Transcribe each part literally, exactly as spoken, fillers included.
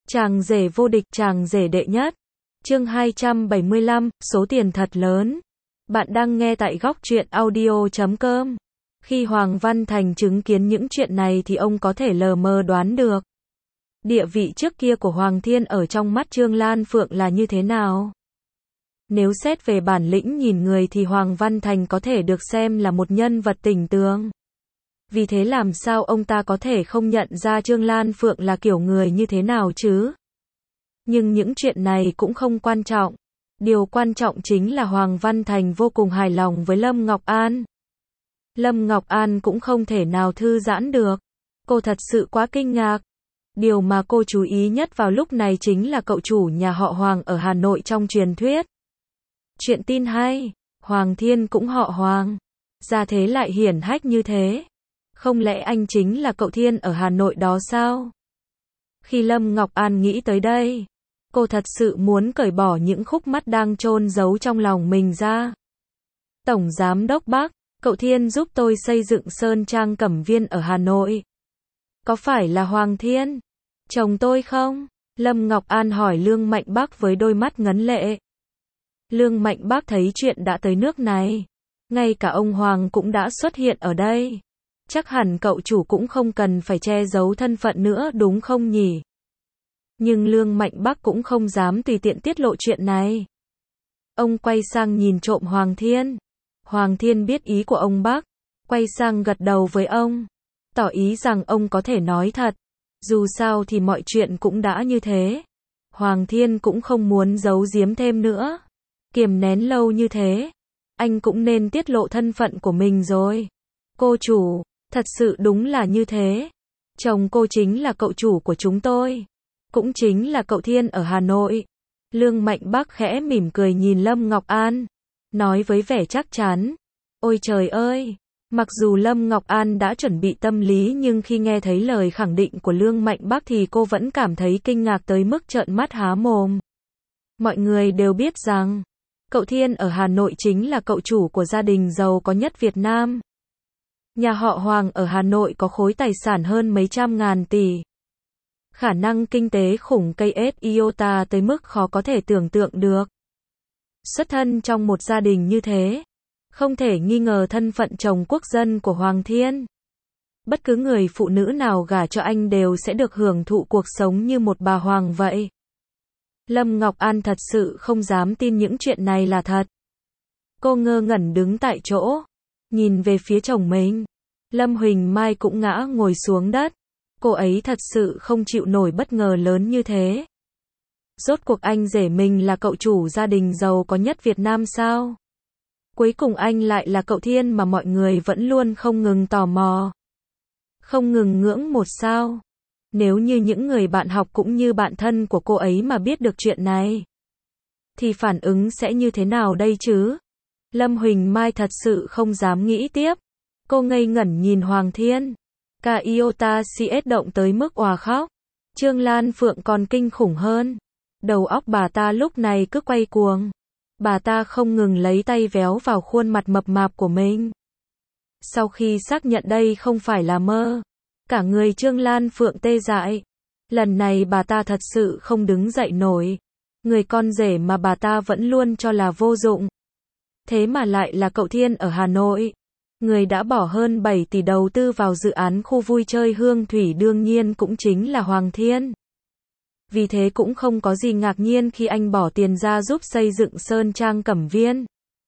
Chàng rể vô địch, chàng rể đệ nhất. Chương hai trăm bảy mươi lăm, số tiền thật lớn. Bạn đang nghe tại góc truyện audio chấm com. Khi Hoàng Văn Thành chứng kiến những chuyện này thì ông có thể lờ mờ đoán được địa vị trước kia của Hoàng Thiên ở trong mắt Trương Lan Phượng là như thế nào. Nếu xét về bản lĩnh nhìn người thì Hoàng Văn Thành có thể được xem là một nhân vật tỉnh tường. Vì thế làm sao ông ta có thể không nhận ra Trương Lan Phượng là kiểu người như thế nào chứ? Nhưng những chuyện này cũng không quan trọng. Điều quan trọng chính là Hoàng Văn Thành vô cùng hài lòng với Lâm Ngọc An. Lâm Ngọc An cũng không thể nào thư giãn được. Cô thật sự quá kinh ngạc. Điều mà cô chú ý nhất vào lúc này chính là cậu chủ nhà họ Hoàng ở Hà Nội trong truyền thuyết. Chuyện tin hay, Hoàng Thiên cũng họ Hoàng. Gia thế lại hiển hách như thế. Không lẽ anh chính là cậu Thiên ở Hà Nội đó sao? Khi Lâm Ngọc An nghĩ tới đây, cô thật sự muốn cởi bỏ những khúc mắc đang chôn giấu trong lòng mình ra. Tổng Giám đốc Bắc, cậu Thiên giúp tôi xây dựng Sơn Trang Cẩm Viên ở Hà Nội. Có phải là Hoàng Thiên, chồng tôi không? Lâm Ngọc An hỏi Lương Mạnh Bắc với đôi mắt ngấn lệ. Lương Mạnh Bắc thấy chuyện đã tới nước này, ngay cả ông Hoàng cũng đã xuất hiện ở đây. Chắc hẳn cậu chủ cũng không cần phải che giấu thân phận nữa đúng không nhỉ? Nhưng Lương Mạnh Bắc cũng không dám tùy tiện tiết lộ chuyện này. Ông quay sang nhìn trộm Hoàng Thiên. Hoàng Thiên biết ý của ông Bắc, quay sang gật đầu với ông, tỏ ý rằng ông có thể nói thật. Dù sao thì mọi chuyện cũng đã như thế. Hoàng Thiên cũng không muốn giấu giếm thêm nữa. Kiềm nén lâu như thế, anh cũng nên tiết lộ thân phận của mình rồi. Cô chủ, thật sự đúng là như thế. Chồng cô chính là cậu chủ của chúng tôi. Cũng chính là cậu Thiên ở Hà Nội. Lương Mạnh Bắc khẽ mỉm cười nhìn Lâm Ngọc An, nói với vẻ chắc chắn. Ôi trời ơi! Mặc dù Lâm Ngọc An đã chuẩn bị tâm lý nhưng khi nghe thấy lời khẳng định của Lương Mạnh Bắc thì cô vẫn cảm thấy kinh ngạc tới mức trợn mắt há mồm. Mọi người đều biết rằng, cậu Thiên ở Hà Nội chính là cậu chủ của gia đình giàu có nhất Việt Nam. Nhà họ Hoàng ở Hà Nội có khối tài sản hơn mấy trăm ngàn tỷ. Khả năng kinh tế khủng cây ét iota tới mức khó có thể tưởng tượng được. Xuất thân trong một gia đình như thế, không thể nghi ngờ thân phận chồng quốc dân của Hoàng Thiên. Bất cứ người phụ nữ nào gả cho anh đều sẽ được hưởng thụ cuộc sống như một bà hoàng vậy. Lâm Ngọc An thật sự không dám tin những chuyện này là thật. Cô ngơ ngẩn đứng tại chỗ, nhìn về phía chồng mình. Lâm Huỳnh Mai cũng ngã ngồi xuống đất. Cô ấy thật sự không chịu nổi bất ngờ lớn như thế. Rốt cuộc anh rể mình là cậu chủ gia đình giàu có nhất Việt Nam sao? Cuối cùng anh lại là cậu Thiên mà mọi người vẫn luôn không ngừng tò mò, không ngừng ngưỡng một sao. Nếu như những người bạn học cũng như bạn thân của cô ấy mà biết được chuyện này, thì phản ứng sẽ như thế nào đây chứ? Lâm Huỳnh Mai thật sự không dám nghĩ tiếp. Cô ngây ngẩn nhìn Hoàng Thiên. Cả iota cs động tới mức òa khóc. Trương Lan Phượng còn kinh khủng hơn. Đầu óc bà ta lúc này cứ quay cuồng. Bà ta không ngừng lấy tay véo vào khuôn mặt mập mạp của mình. Sau khi xác nhận đây không phải là mơ, cả người Trương Lan Phượng tê dại. Lần này bà ta thật sự không đứng dậy nổi. Người con rể mà bà ta vẫn luôn cho là vô dụng, thế mà lại là cậu Thiên ở Hà Nội. Người đã bỏ hơn bảy tỷ đầu tư vào dự án khu vui chơi Hương Thủy đương nhiên cũng chính là Hoàng Thiên. Vì thế cũng không có gì ngạc nhiên khi anh bỏ tiền ra giúp xây dựng Sơn Trang Cẩm Viên.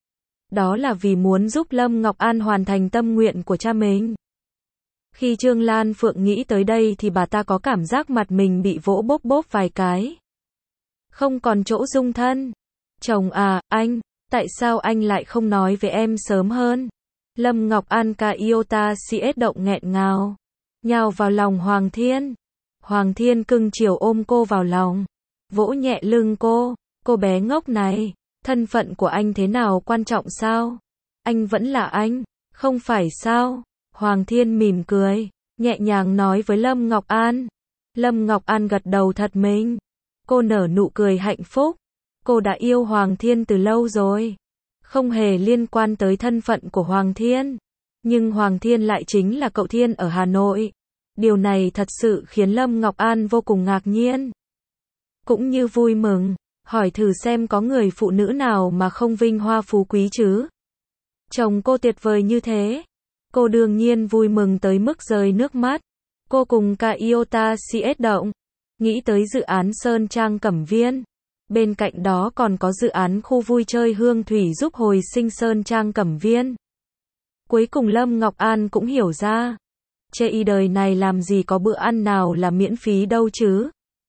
Đó là vì muốn giúp Lâm Ngọc An hoàn thành tâm nguyện của cha mình. Khi Trương Lan Phượng nghĩ tới đây thì bà ta có cảm giác mặt mình bị vỗ bốp bốp vài cái. Không còn chỗ dung thân. Chồng à, anh, tại sao anh lại không nói với em sớm hơn? Lâm Ngọc An cả iota cs động nghẹn ngào, nhào vào lòng Hoàng Thiên. Hoàng Thiên cưng chiều ôm cô vào lòng, vỗ nhẹ lưng cô. Cô bé ngốc này, thân phận của anh thế nào quan trọng sao? Anh vẫn là anh, không phải sao? Hoàng Thiên mỉm cười, nhẹ nhàng nói với Lâm Ngọc An. Lâm Ngọc An gật đầu thật mình. Cô nở nụ cười hạnh phúc. Cô đã yêu Hoàng Thiên từ lâu rồi. Không hề liên quan tới thân phận của Hoàng Thiên. Nhưng Hoàng Thiên lại chính là cậu Thiên ở Hà Nội. Điều này thật sự khiến Lâm Ngọc An vô cùng ngạc nhiên. cũng như vui mừng, hỏi thử xem có người phụ nữ nào mà không vinh hoa phú quý chứ. Chồng cô tuyệt vời như thế. Cô đương nhiên vui mừng tới mức rơi nước mắt. Cô cùng cả Iota xê ét động. Nghĩ tới dự án Sơn Trang Cẩm Viên. Bên cạnh đó còn có dự án khu vui chơi Hương Thủy giúp hồi sinh Sơn Trang Cẩm Viên. Cuối cùng Lâm Ngọc An cũng hiểu ra. Chê y đời này làm gì có bữa ăn nào là miễn phí đâu chứ.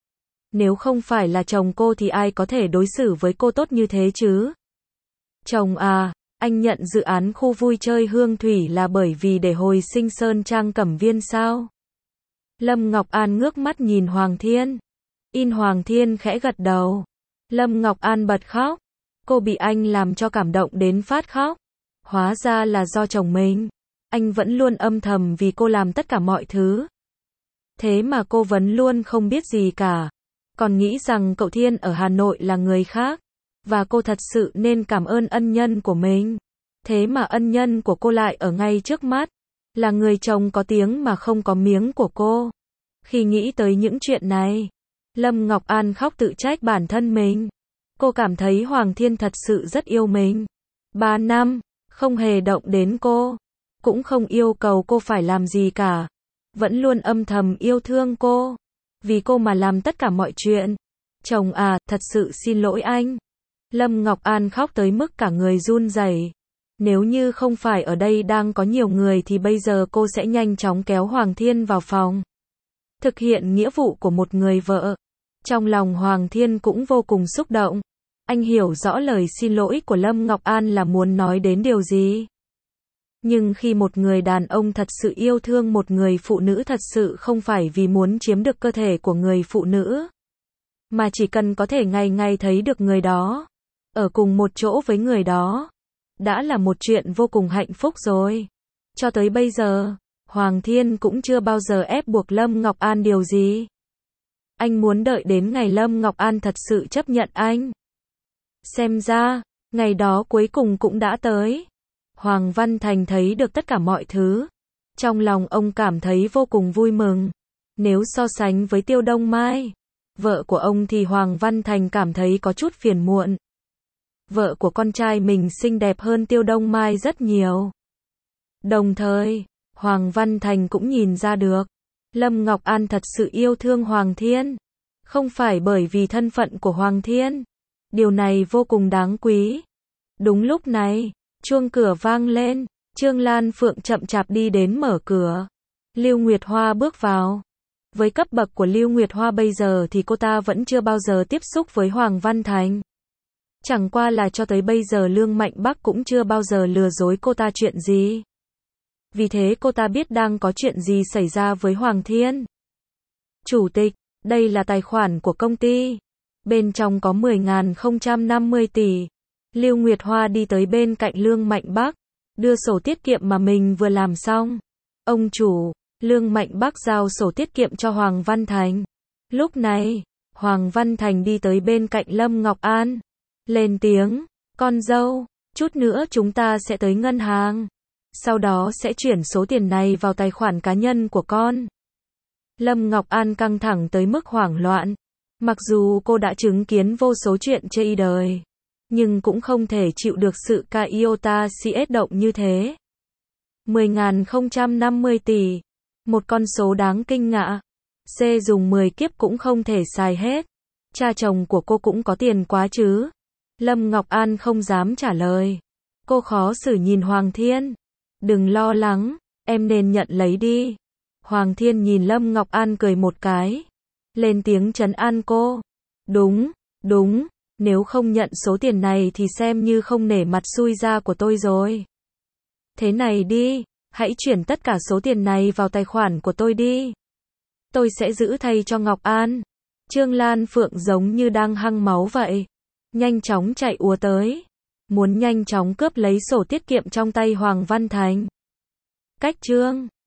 Nếu không phải là chồng cô thì ai có thể đối xử với cô tốt như thế chứ. Chồng à, anh nhận dự án khu vui chơi Hương Thủy là bởi vì để hồi sinh Sơn Trang Cẩm Viên sao? Lâm Ngọc An ngước mắt nhìn Hoàng Thiên. In Hoàng Thiên khẽ gật đầu. Lâm Ngọc An bật khóc. Cô bị anh làm cho cảm động đến phát khóc. Hóa ra là do chồng mình. Anh vẫn luôn âm thầm vì cô làm tất cả mọi thứ. Thế mà cô vẫn luôn không biết gì cả. Còn nghĩ rằng cậu Thiên ở Hà Nội là người khác. Và cô thật sự nên cảm ơn ân nhân của mình. Thế mà ân nhân của cô lại ở ngay trước mắt. Là người chồng có tiếng mà không có miếng của cô. Khi nghĩ tới những chuyện này, Lâm Ngọc An khóc tự trách bản thân mình. Cô cảm thấy Hoàng Thiên thật sự rất yêu mình. Ba năm, không hề động đến cô. Cũng không yêu cầu cô phải làm gì cả. Vẫn luôn âm thầm yêu thương cô. Vì cô mà làm tất cả mọi chuyện. Chồng à, thật sự xin lỗi anh. Lâm Ngọc An khóc tới mức cả người run rẩy. Nếu như không phải ở đây đang có nhiều người thì bây giờ cô sẽ nhanh chóng kéo Hoàng Thiên vào phòng. Thực hiện nghĩa vụ của một người vợ. Trong lòng Hoàng Thiên cũng vô cùng xúc động. Anh hiểu rõ lời xin lỗi của Lâm Ngọc An là muốn nói đến điều gì. Nhưng khi một người đàn ông thật sự yêu thương một người phụ nữ thật sự không phải vì muốn chiếm được cơ thể của người phụ nữ. Mà chỉ cần có thể ngày ngày thấy được người đó. Ở cùng một chỗ với người đó. Đã là một chuyện vô cùng hạnh phúc rồi. Cho tới bây giờ, Hoàng Thiên cũng chưa bao giờ ép buộc Lâm Ngọc An điều gì. Anh muốn đợi đến ngày Lâm Ngọc An thật sự chấp nhận anh. Xem ra, ngày đó cuối cùng cũng đã tới. Hoàng Văn Thành thấy được tất cả mọi thứ. Trong lòng ông cảm thấy vô cùng vui mừng. Nếu so sánh với Tiêu Đông Mai, vợ của ông thì Hoàng Văn Thành cảm thấy có chút phiền muộn. Vợ của con trai mình xinh đẹp hơn Tiêu Đông Mai rất nhiều. Đồng thời, Hoàng Văn Thành cũng nhìn ra được. Lâm Ngọc An thật sự yêu thương Hoàng Thiên. Không phải bởi vì thân phận của Hoàng Thiên. Điều này vô cùng đáng quý. Đúng lúc này, chuông cửa vang lên. Trương Lan Phượng chậm chạp đi đến mở cửa. Lưu Nguyệt Hoa bước vào. Với cấp bậc của Lưu Nguyệt Hoa bây giờ thì cô ta vẫn chưa bao giờ tiếp xúc với Hoàng Văn Thành. Chẳng qua là cho tới bây giờ Lương Mạnh Bắc cũng chưa bao giờ lừa dối cô ta chuyện gì. Vì thế cô ta biết đang có chuyện gì xảy ra với Hoàng Thiên. Chủ tịch, đây là tài khoản của công ty. Bên trong có mười nghìn không trăm năm mươi tỷ. Lưu Nguyệt Hoa đi tới bên cạnh Lương Mạnh Bắc. Đưa sổ tiết kiệm mà mình vừa làm xong. Ông chủ, Lương Mạnh Bắc giao sổ tiết kiệm cho Hoàng Văn Thành. Lúc này, Hoàng Văn Thành đi tới bên cạnh Lâm Ngọc An. Lên tiếng, con dâu, chút nữa chúng ta sẽ tới ngân hàng. Sau đó sẽ chuyển số tiền này vào tài khoản cá nhân của con. Lâm Ngọc An căng thẳng tới mức hoảng loạn. Mặc dù cô đã chứng kiến vô số chuyện chê đời, nhưng cũng không thể chịu được sự ca iota xê ét động như thế. mười nghìn không trăm năm mươi tỷ. Một con số đáng kinh ngạc. C dùng mười kiếp cũng không thể xài hết. Cha chồng của cô cũng có tiền quá chứ. Lâm Ngọc An không dám trả lời. Cô khó xử nhìn Hoàng Thiên. Đừng lo lắng, em nên nhận lấy đi. Hoàng Thiên nhìn Lâm Ngọc An cười một cái. Lên tiếng trấn an cô. Đúng, đúng, nếu không nhận số tiền này thì xem như không nể mặt xui ra của tôi rồi. Thế này đi, hãy chuyển tất cả số tiền này vào tài khoản của tôi đi. Tôi sẽ giữ thay cho Ngọc An. Trương Lan Phượng giống như đang hăng máu vậy. Nhanh chóng chạy ùa tới. Muốn nhanh chóng cướp lấy sổ tiết kiệm trong tay Hoàng Văn Thành. Cách Trương